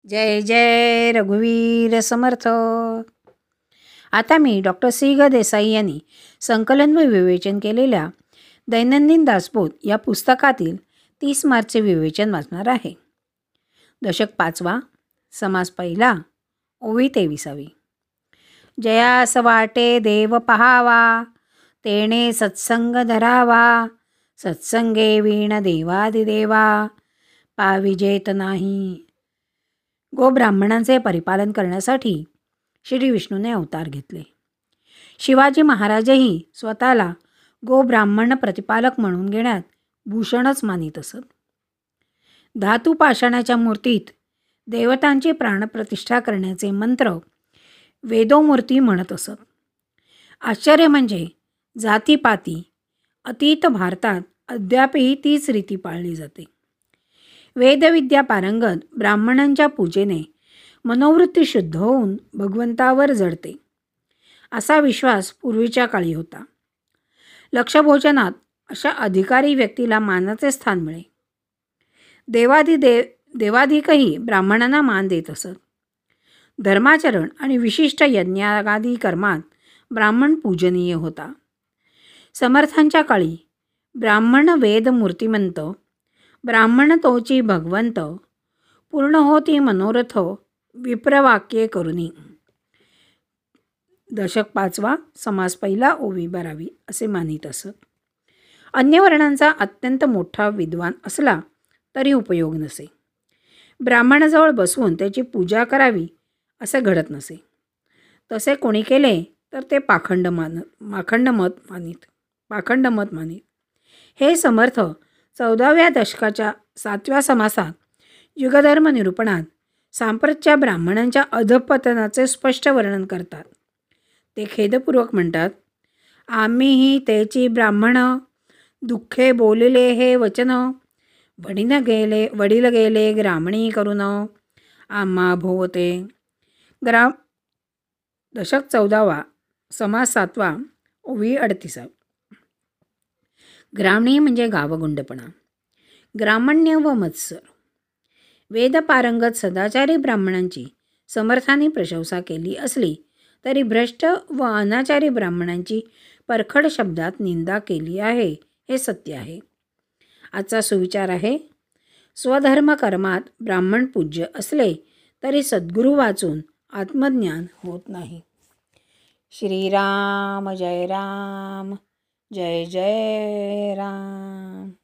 जय जय रघुवीर समर्थ. आता मी doctor C ग देसाई यांनी संकलन व विवेचन केलेल्या दैनंदिन दासबोध या पुस्तकातील 30 मार्चचे विवेचन वाचणार आहे. दशक 5वा, समास पहिला, ओवी 23वी. जयास वाटे देव पहावा, तेणे सत्संग धरावा. सत्संगे वीण देवादिदेवा, पाविजेत नाही. गोब्राह्मणांचे परिपालन करण्यासाठी श्री विष्णूने अवतार घेतले. शिवाजी महाराजही स्वतःला गोब्राह्मण प्रतिपालक म्हणून घेण्यात भूषणच मानित असत. धातू पाषाणाच्या मूर्तीत देवतांची प्राणप्रतिष्ठा करण्याचे मंत्र वेदोमूर्ती म्हणत असत. आश्चर्य म्हणजे जातीपाती अतीत भारतात अद्यापही तीच रीती पाळली जाते. वेदविद्या पारंगत ब्राह्मणांच्या पूजेने मनोवृत्ती शुद्ध होऊन भगवंतावर जडते, असा विश्वास पूर्वीच्या काळी होता. लक्षभोजनात अशा अधिकारी व्यक्तीला मानाचे स्थान मिळे. देवाधिकही ब्राह्मणांना मान देत असत. धर्माचरण आणि विशिष्ट यज्ञागादी कर्मात ब्राह्मण पूजनीय होता. समर्थांच्या काळी ब्राह्मण वेद मूर्तिमंत, ब्राह्मण तोची भगवंत, पूर्ण होती मनोरथ विप्रवाक्ये करुनी. दशक 5वा, समास पहिला, ओवी 12वी असे मानित असत. अन्य वर्णांचा अत्यंत मोठा विद्वान असला तरी उपयोग नसे. ब्राह्मणाजवळ बसवून त्याची पूजा करावी असे घडत नसे. तसे कोणी केले तर ते पाखंड मत मानित. हे समर्थ 14व्या दशकाच्या 7व्या समासात युगधर्म निरूपणात सांप्रतच्या ब्राह्मणांच्या अधपतनाचे स्पष्ट वर्णन करतात. ते खेदपूर्वक म्हणतात, आम्हीही तेची ब्राह्मण, दुःखे बोलिले हे वचन, वडील गेले ग्रामणी करून, आम्हा भोवते. दशक 14वा, समास 7वा, ओवी 38. ग्रामणी म्हणजे गावगुंडपणा, ग्रामण्य व मत्सर. वेदपारंगत सदाचारी ब्राह्मणांची समर्थांनी प्रशंसा केली असली तरी भ्रष्ट व अनाचारी ब्राह्मणांची परखड शब्दात निंदा केली आहे, हे सत्य आहे. आजचा सुविचार आहे, स्वधर्म कर्मात ब्राह्मण पूज्य असले तरी सद्गुरू वाचून आत्मज्ञान होत नाही. श्रीराम जय राम, जय जय राम.